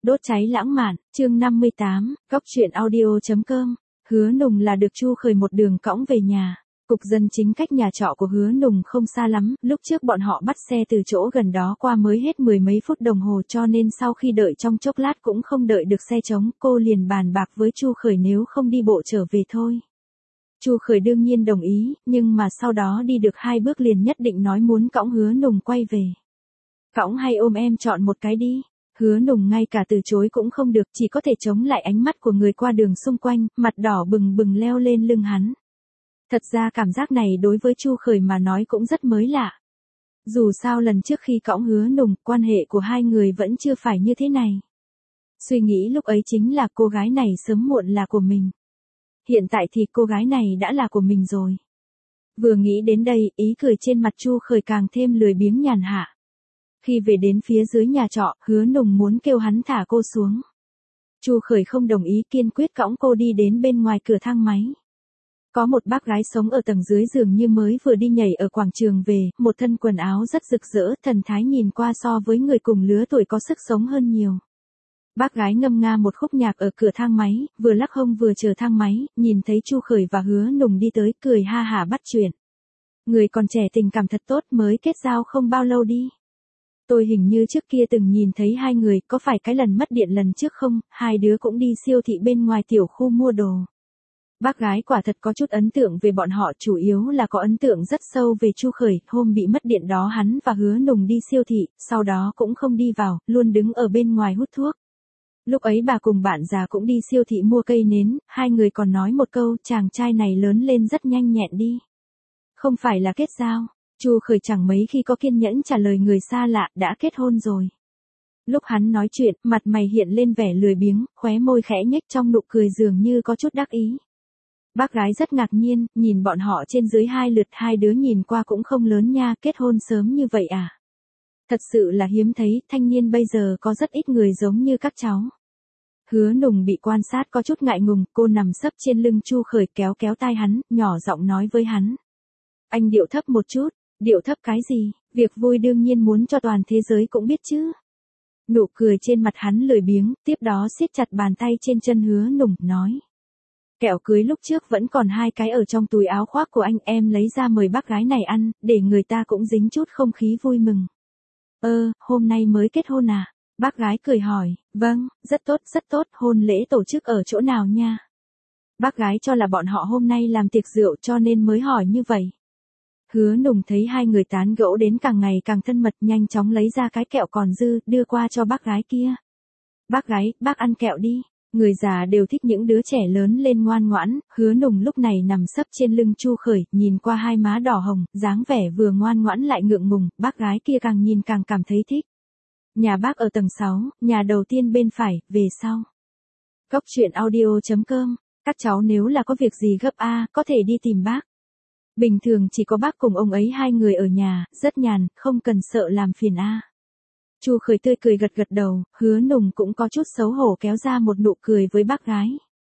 Đốt cháy lãng mạn, chương 58, góc truyện audio.com. Hứa Nùng là được Chu Khởi một đường cõng về nhà. Cục dân chính cách nhà trọ của Hứa Nùng không xa lắm, lúc trước bọn họ bắt xe từ chỗ gần đó qua mới hết mười mấy phút đồng hồ, cho nên sau khi đợi trong chốc lát cũng không đợi được xe trống, cô liền bàn bạc với Chu Khởi nếu không đi bộ trở về thôi. Chu Khởi đương nhiên đồng ý, nhưng mà sau đó đi được 2 bước liền nhất định nói muốn cõng Hứa Nùng quay về. Cõng hay ôm em chọn một cái đi. Hứa Nùng ngay cả từ chối cũng không được, chỉ có thể chống lại ánh mắt của người qua đường xung quanh, mặt đỏ bừng bừng leo lên lưng hắn. Thật ra cảm giác này đối với Chu Khởi mà nói cũng rất mới lạ. Dù sao lần trước khi cõng Hứa Nùng, quan hệ của hai người vẫn chưa phải như thế này. Suy nghĩ lúc ấy chính là cô gái này sớm muộn là của mình. Hiện tại thì cô gái này đã là của mình rồi. Vừa nghĩ đến đây, ý cười trên mặt Chu Khởi càng thêm lười biếng nhàn hạ. Khi về đến phía dưới nhà trọ, Hứa Nùng muốn kêu hắn thả cô xuống. Chu Khởi không đồng ý, kiên quyết cõng cô đi đến bên ngoài cửa thang máy. Có một bác gái sống ở tầng dưới dường như mới vừa đi nhảy ở quảng trường về, một thân quần áo rất rực rỡ, thần thái nhìn qua so với người cùng lứa tuổi có sức sống hơn nhiều. Bác gái ngâm nga một khúc nhạc ở cửa thang máy, vừa lắc hông vừa chờ thang máy, nhìn thấy Chu Khởi và Hứa Nùng đi tới, cười ha hả bắt chuyện. Người còn trẻ tình cảm thật tốt, mới kết giao không bao lâu đi. Tôi hình như trước kia từng nhìn thấy hai người, có phải cái lần mất điện lần trước không, hai đứa cũng đi siêu thị bên ngoài tiểu khu mua đồ. Bác gái quả thật có chút ấn tượng về bọn họ, chủ yếu là có ấn tượng rất sâu về Chu Khởi, hôm bị mất điện đó hắn và Hứa Nùng đi siêu thị, sau đó cũng không đi vào, luôn đứng ở bên ngoài hút thuốc. Lúc ấy bà cùng bạn già cũng đi siêu thị mua cây nến, hai người còn nói một câu, chàng trai này lớn lên rất nhanh nhẹn đi. Không phải là kết giao. Chu Khởi chẳng mấy khi có kiên nhẫn trả lời người xa lạ, đã kết hôn rồi. Lúc hắn nói chuyện, mặt mày hiện lên vẻ lười biếng, khóe môi khẽ nhếch trong nụ cười dường như có chút đắc ý. Bác gái rất ngạc nhiên, nhìn bọn họ trên dưới 2 lượt, hai đứa nhìn qua cũng không lớn nha, kết hôn sớm như vậy à? Thật sự là hiếm thấy, thanh niên bây giờ có rất ít người giống như các cháu. Hứa Nùng bị quan sát có chút ngại ngùng, cô nằm sấp trên lưng Chu Khởi kéo kéo tai hắn, nhỏ giọng nói với hắn. Anh điệu thấp một chút. Điệu thấp cái gì, việc vui đương nhiên muốn cho toàn thế giới cũng biết chứ. Nụ cười trên mặt hắn lười biếng, tiếp đó siết chặt bàn tay trên chân Hứa Nùng, nói. Kẹo cưới lúc trước vẫn còn 2 cái ở trong túi áo khoác của anh, em lấy ra mời bác gái này ăn, để người ta cũng dính chút không khí vui mừng. Hôm nay mới kết hôn à? Bác gái cười hỏi, vâng, rất tốt, hôn lễ tổ chức ở chỗ nào nha? Bác gái cho là bọn họ hôm nay làm tiệc rượu cho nên mới hỏi như vậy. Hứa Nùng thấy hai người tán gẫu đến càng ngày càng thân mật, nhanh chóng lấy ra cái kẹo còn dư, đưa qua cho bác gái kia. Bác gái, bác ăn kẹo đi. Người già đều thích những đứa trẻ lớn lên ngoan ngoãn, Hứa Nùng lúc này nằm sấp trên lưng Chu Khởi, nhìn qua hai má đỏ hồng, dáng vẻ vừa ngoan ngoãn lại ngượng ngùng, bác gái kia càng nhìn càng cảm thấy thích. Nhà bác ở tầng 6, nhà đầu tiên bên phải, về sau. Góc truyện audio.com, các cháu nếu là có việc gì gấp có thể đi tìm bác. Bình thường chỉ có bác cùng ông ấy hai người ở nhà, rất nhàn, không cần sợ làm phiền Chu Khởi tươi cười gật gật đầu, Hứa Nùng cũng có chút xấu hổ kéo ra một nụ cười với bác gái.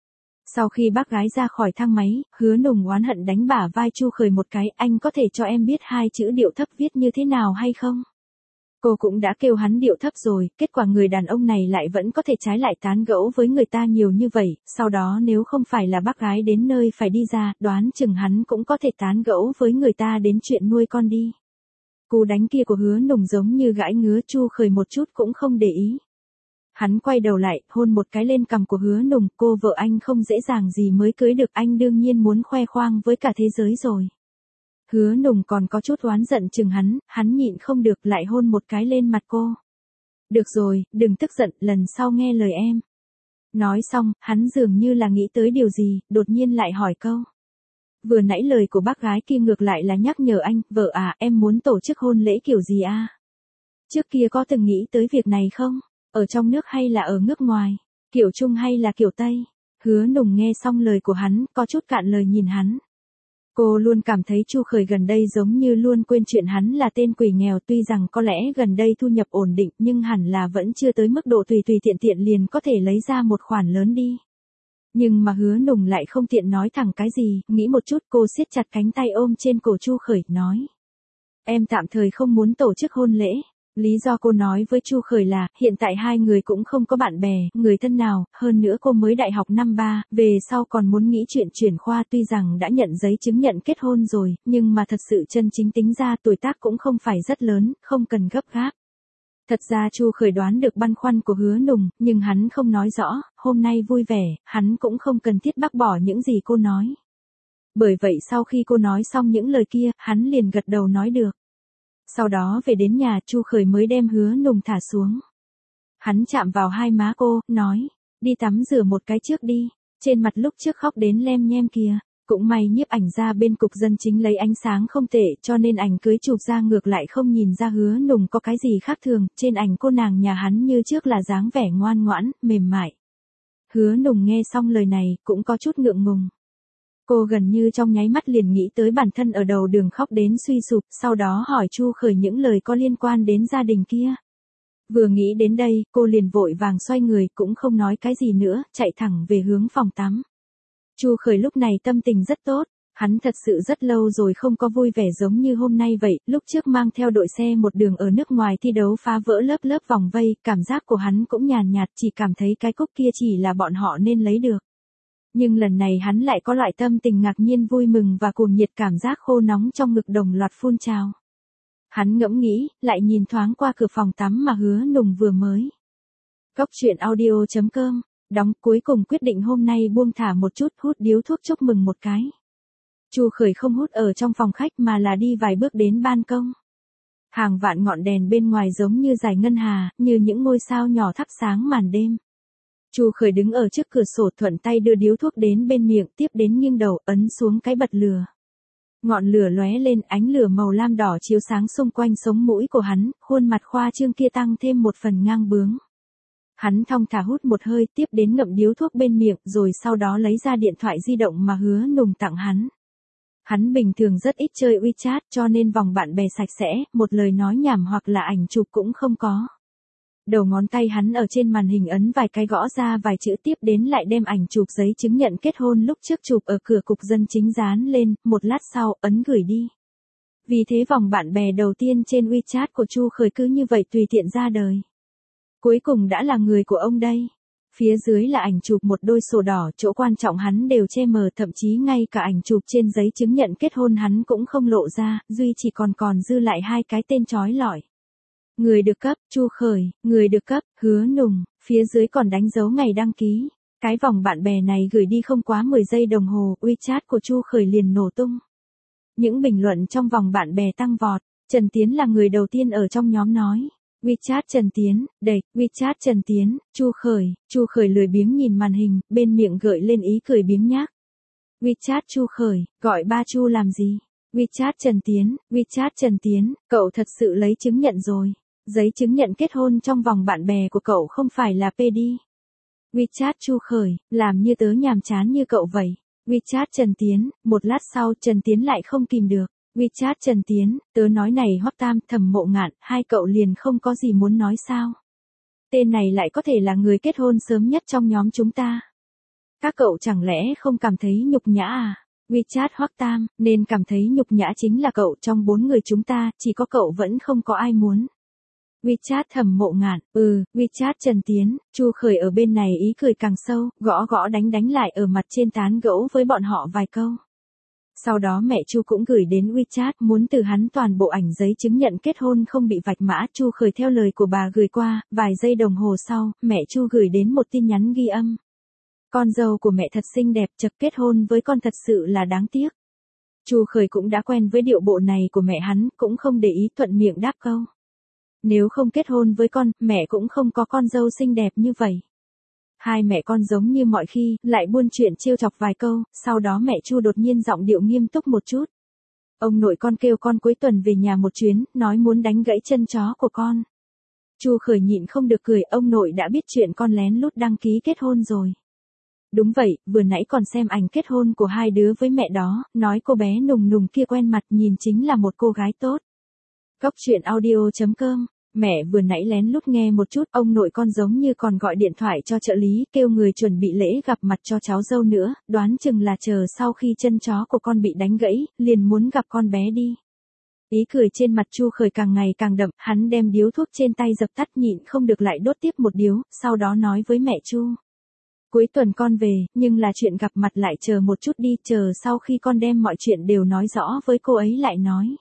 Sau khi bác gái ra khỏi thang máy, Hứa Nùng oán hận đánh bả vai Chu Khởi một cái, anh có thể cho em biết 2 chữ điệu thấp viết như thế nào hay không? Cô cũng đã kêu hắn điệu thấp rồi, kết quả người đàn ông này lại vẫn có thể trái lại tán gẫu với người ta nhiều như vậy, sau đó nếu không phải là bác gái đến nơi phải đi ra, đoán chừng hắn cũng có thể tán gẫu với người ta đến chuyện nuôi con đi. Cú đánh kia của Hứa Nùng giống như gãi ngứa, Chu Khởi một chút cũng không để ý. Hắn quay đầu lại, hôn một cái lên cằm của Hứa Nùng, cô vợ anh không dễ dàng gì mới cưới được, anh đương nhiên muốn khoe khoang với cả thế giới rồi. Hứa Nùng còn có chút oán giận chừng hắn nhịn không được lại hôn một cái lên mặt cô. Được rồi, đừng tức giận, lần sau nghe lời em. Nói xong, hắn dường như là nghĩ tới điều gì, đột nhiên lại hỏi câu. Vừa nãy lời của bác gái kia ngược lại là nhắc nhở anh, vợ em muốn tổ chức hôn lễ kiểu gì Trước kia có từng nghĩ tới việc này không? Ở trong nước hay là ở nước ngoài? Kiểu Trung hay là kiểu Tây? Hứa Nùng nghe xong lời của hắn, có chút cạn lời nhìn hắn. Cô luôn cảm thấy Chu Khởi gần đây giống như luôn quên chuyện hắn là tên quỷ nghèo, tuy rằng có lẽ gần đây thu nhập ổn định nhưng hẳn là vẫn chưa tới mức độ tùy tiện liền có thể lấy ra một khoản lớn đi. Nhưng mà Hứa Nùng lại không tiện nói thẳng cái gì, nghĩ một chút cô siết chặt cánh tay ôm trên cổ Chu Khởi, nói. Em tạm thời không muốn tổ chức hôn lễ. Lý do cô nói với Chu Khởi là, hiện tại hai người cũng không có bạn bè, người thân nào, hơn nữa cô mới đại học năm 3, về sau còn muốn nghĩ chuyện chuyển khoa, tuy rằng đã nhận giấy chứng nhận kết hôn rồi, nhưng mà thật sự chân chính tính ra tuổi tác cũng không phải rất lớn, không cần gấp gáp. Thật ra Chu Khởi đoán được băn khoăn của Hứa Nùng, nhưng hắn không nói rõ, hôm nay vui vẻ, hắn cũng không cần thiết bác bỏ những gì cô nói. Bởi vậy sau khi cô nói xong những lời kia, hắn liền gật đầu nói được. Sau đó về đến nhà, Chu Khởi mới đem Hứa Nùng thả xuống. Hắn chạm vào hai má cô, nói, đi tắm rửa một cái trước đi, trên mặt lúc trước khóc đến lem nhem kìa. Cũng may nhiếp ảnh ra bên cục dân chính lấy ánh sáng không tệ, cho nên ảnh cưới chụp ra ngược lại không nhìn ra Hứa Nùng có cái gì khác thường, trên ảnh cô nàng nhà hắn như trước là dáng vẻ ngoan ngoãn, mềm mại. Hứa Nùng nghe xong lời này, cũng có chút ngượng ngùng. Cô gần như trong nháy mắt liền nghĩ tới bản thân ở đầu đường khóc đến suy sụp, sau đó hỏi Chu Khởi những lời có liên quan đến gia đình kia. Vừa nghĩ đến đây, cô liền vội vàng xoay người, cũng không nói cái gì nữa, chạy thẳng về hướng phòng tắm. Chu Khởi lúc này tâm tình rất tốt, hắn thật sự rất lâu rồi không có vui vẻ giống như hôm nay vậy, lúc trước mang theo đội xe một đường ở nước ngoài thi đấu phá vỡ lớp vòng vây, cảm giác của hắn cũng nhàn nhạt, chỉ cảm thấy cái cúp kia chỉ là bọn họ nên lấy được. Nhưng lần này hắn lại có loại tâm tình ngạc nhiên vui mừng và cuồng nhiệt, cảm giác khô nóng trong ngực đồng loạt phun trào. Hắn ngẫm nghĩ, lại nhìn thoáng qua cửa phòng tắm mà Hứa Nùng vừa mới. Góc truyện audio.com đóng, cuối cùng quyết định hôm nay buông thả một chút, hút điếu thuốc chúc mừng một cái. Chu Khởi không hút ở trong phòng khách mà là đi vài bước đến ban công. Hàng vạn ngọn đèn bên ngoài giống như dải ngân hà, như những ngôi sao nhỏ thắp sáng màn đêm. Chu Khởi đứng ở trước cửa sổ, thuận tay đưa điếu thuốc đến bên miệng, tiếp đến nghiêng đầu, ấn xuống cái bật lửa. Ngọn lửa lóe lên, ánh lửa màu lam đỏ chiếu sáng xung quanh sống mũi của hắn, khuôn mặt khoa trương kia tăng thêm một phần ngang bướng. Hắn thong thả hút một hơi, tiếp đến ngậm điếu thuốc bên miệng, rồi sau đó lấy ra điện thoại di động mà Hứa Nùng tặng hắn. Hắn bình thường rất ít chơi WeChat, cho nên vòng bạn bè sạch sẽ, một lời nói nhảm hoặc là ảnh chụp cũng không có. Đầu ngón tay hắn ở trên màn hình ấn vài cái, gõ ra vài chữ, tiếp đến lại đem ảnh chụp giấy chứng nhận kết hôn lúc trước chụp ở cửa cục dân chính dán lên, một lát sau, ấn gửi đi. Vì thế vòng bạn bè đầu tiên trên WeChat của Chu Khởi cứ như vậy tùy tiện ra đời. Cuối cùng đã là người của ông đây. Phía dưới là ảnh chụp một đôi sổ đỏ, chỗ quan trọng hắn đều che mờ, thậm chí ngay cả ảnh chụp trên giấy chứng nhận kết hôn hắn cũng không lộ ra, duy chỉ còn dư lại hai cái tên chói lọi. Người được cấp, Chu Khởi, người được cấp, Hứa Nùng, phía dưới còn đánh dấu ngày đăng ký. Cái vòng bạn bè này gửi đi không quá 10 giây đồng hồ, WeChat của Chu Khởi liền nổ tung. Những bình luận trong vòng bạn bè tăng vọt, Trần Tiến là người đầu tiên ở trong nhóm nói. WeChat Trần Tiến, đẩy, WeChat Trần Tiến, Chu Khởi lười biếng nhìn màn hình, bên miệng gợi lên ý cười biếng nhác. WeChat Chu Khởi, gọi ba Chu làm gì? WeChat Trần Tiến, cậu thật sự lấy chứng nhận rồi. Giấy chứng nhận kết hôn trong vòng bạn bè của cậu không phải là PD. WeChat Chu Khởi, làm như tớ nhàm chán như cậu vậy. WeChat Trần Tiến, một lát sau Trần Tiến lại không kìm được. WeChat Trần Tiến, tớ nói này Hoắc Tam, Thẩm Mộ Ngạn, hai cậu liền không có gì muốn nói sao? Tên này lại có thể là người kết hôn sớm nhất trong nhóm chúng ta. Các cậu chẳng lẽ không cảm thấy nhục nhã à? WeChat Hoắc Tam, nên cảm thấy nhục nhã chính là cậu, trong 4 người chúng ta, chỉ có cậu vẫn không có ai muốn. WeChat Thẩm Mộ Ngạn, WeChat Trần Tiến, Chu Khởi ở bên này ý cười càng sâu, gõ gõ đánh lại ở mặt trên, tán gẫu với bọn họ vài câu. Sau đó mẹ Chu cũng gửi đến WeChat, muốn từ hắn toàn bộ ảnh giấy chứng nhận kết hôn không bị vạch mã. Chu Khởi theo lời của bà gửi qua, vài giây đồng hồ sau, mẹ Chu gửi đến một tin nhắn ghi âm. Con dâu của mẹ thật xinh đẹp, chật, kết hôn với con thật sự là đáng tiếc. Chu Khởi cũng đã quen với điệu bộ này của mẹ hắn, cũng không để ý, thuận miệng đáp câu. Nếu không kết hôn với con, mẹ cũng không có con dâu xinh đẹp như vậy. Hai mẹ con giống như mọi khi, lại buôn chuyện trêu chọc vài câu, sau đó mẹ Chu đột nhiên giọng điệu nghiêm túc một chút. Ông nội con kêu con cuối tuần về nhà một chuyến, nói muốn đánh gãy chân chó của con. Chu Khởi nhịn không được cười, ông nội đã biết chuyện con lén lút đăng ký kết hôn rồi. Đúng vậy, vừa nãy còn xem ảnh kết hôn của hai đứa với mẹ đó, nói cô bé Nùng Nùng kia quen mặt, nhìn chính là một cô gái tốt. Góc truyện audio.com, mẹ vừa nãy lén lút nghe một chút, ông nội con giống như còn gọi điện thoại cho trợ lý, kêu người chuẩn bị lễ gặp mặt cho cháu dâu nữa, đoán chừng là chờ sau khi chân chó của con bị đánh gãy, liền muốn gặp con bé đi. Ý cười trên mặt Chu Khởi càng ngày càng đậm, hắn đem điếu thuốc trên tay dập tắt nhịn không được lại đốt tiếp một điếu, sau đó nói với mẹ Chu. Cuối tuần con về, nhưng là chuyện gặp mặt lại chờ một chút đi, chờ sau khi con đem mọi chuyện đều nói rõ với cô ấy lại nói.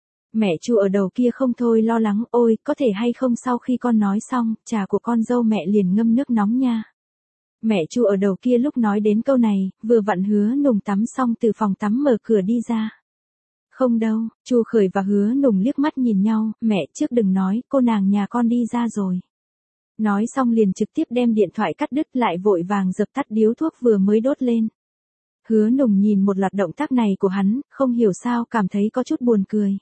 Mẹ Chu ở đầu kia không thôi lo lắng, ôi, có thể hay không sau khi con nói xong, trà của con dâu mẹ liền ngâm nước nóng nha. Mẹ Chu ở đầu kia lúc nói đến câu này, vừa vặn Hứa Nùng tắm xong từ phòng tắm mở cửa đi ra. Không đâu, Chu Khởi và Hứa Nùng liếc mắt nhìn nhau, mẹ trước đừng nói, cô nàng nhà con đi ra rồi. Nói xong liền trực tiếp đem điện thoại cắt đứt lại vội vàng dập tắt điếu thuốc vừa mới đốt lên. Hứa Nùng nhìn một loạt động tác này của hắn, không hiểu sao cảm thấy có chút buồn cười.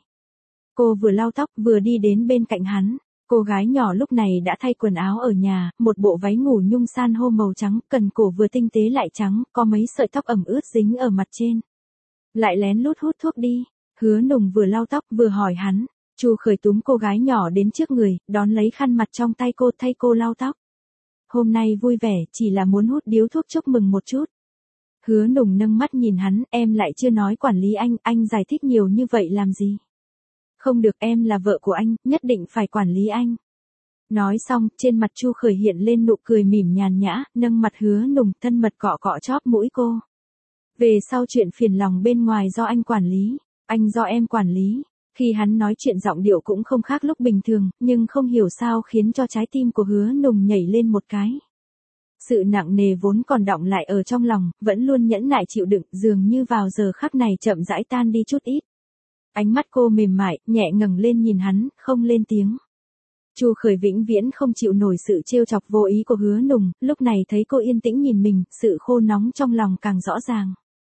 Cô vừa lau tóc vừa đi đến bên cạnh hắn. Cô gái nhỏ lúc này đã thay quần áo ở nhà, một bộ váy ngủ nhung san hô màu trắng, cần cổ vừa tinh tế lại trắng, có mấy sợi tóc ẩm ướt dính ở mặt trên. Lại lén lút hút thuốc đi. Hứa Nùng vừa lau tóc vừa hỏi hắn. Chu Khởi túm cô gái nhỏ đến trước người, đón lấy khăn mặt trong tay cô thay cô lau tóc. Hôm nay vui vẻ, chỉ là muốn hút điếu thuốc chúc mừng một chút. Hứa Nùng nâng mắt nhìn hắn, em lại chưa nói quản lý anh giải thích nhiều như vậy làm gì? Không được, em là vợ của anh, nhất định phải quản lý anh. Nói xong, trên mặt Chu Khởi hiện lên nụ cười mỉm nhàn nhã, nâng mặt Hứa Nùng thân mật cọ cọ chóp mũi cô. Về sau chuyện phiền lòng bên ngoài do anh quản lý, anh do em quản lý. Khi hắn nói chuyện giọng điệu cũng không khác lúc bình thường, nhưng không hiểu sao khiến cho trái tim của Hứa Nùng nhảy lên một cái. Sự nặng nề vốn còn đọng lại ở trong lòng, vẫn luôn nhẫn nại chịu đựng, dường như vào giờ khắc này chậm rãi tan đi chút ít. Ánh mắt cô mềm mại, nhẹ ngẩng lên nhìn hắn, không lên tiếng. Chu Khởi vĩnh viễn không chịu nổi sự trêu chọc vô ý của Hứa Nùng, lúc này thấy cô yên tĩnh nhìn mình, sự khô nóng trong lòng càng rõ ràng.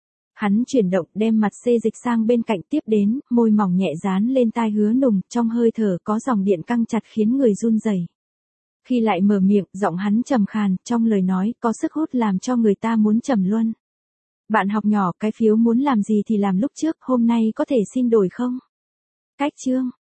Hắn chuyển động đem mặt xê dịch sang bên cạnh tiếp đến, môi mỏng nhẹ dán lên tai Hứa Nùng, trong hơi thở có dòng điện căng chặt khiến người run rẩy. Khi lại mở miệng, giọng hắn trầm khàn, trong lời nói có sức hút làm cho người ta muốn trầm luân. Bạn học nhỏ, cái phiếu muốn làm gì thì làm lúc trước, hôm nay có thể xin đổi không? Cách chương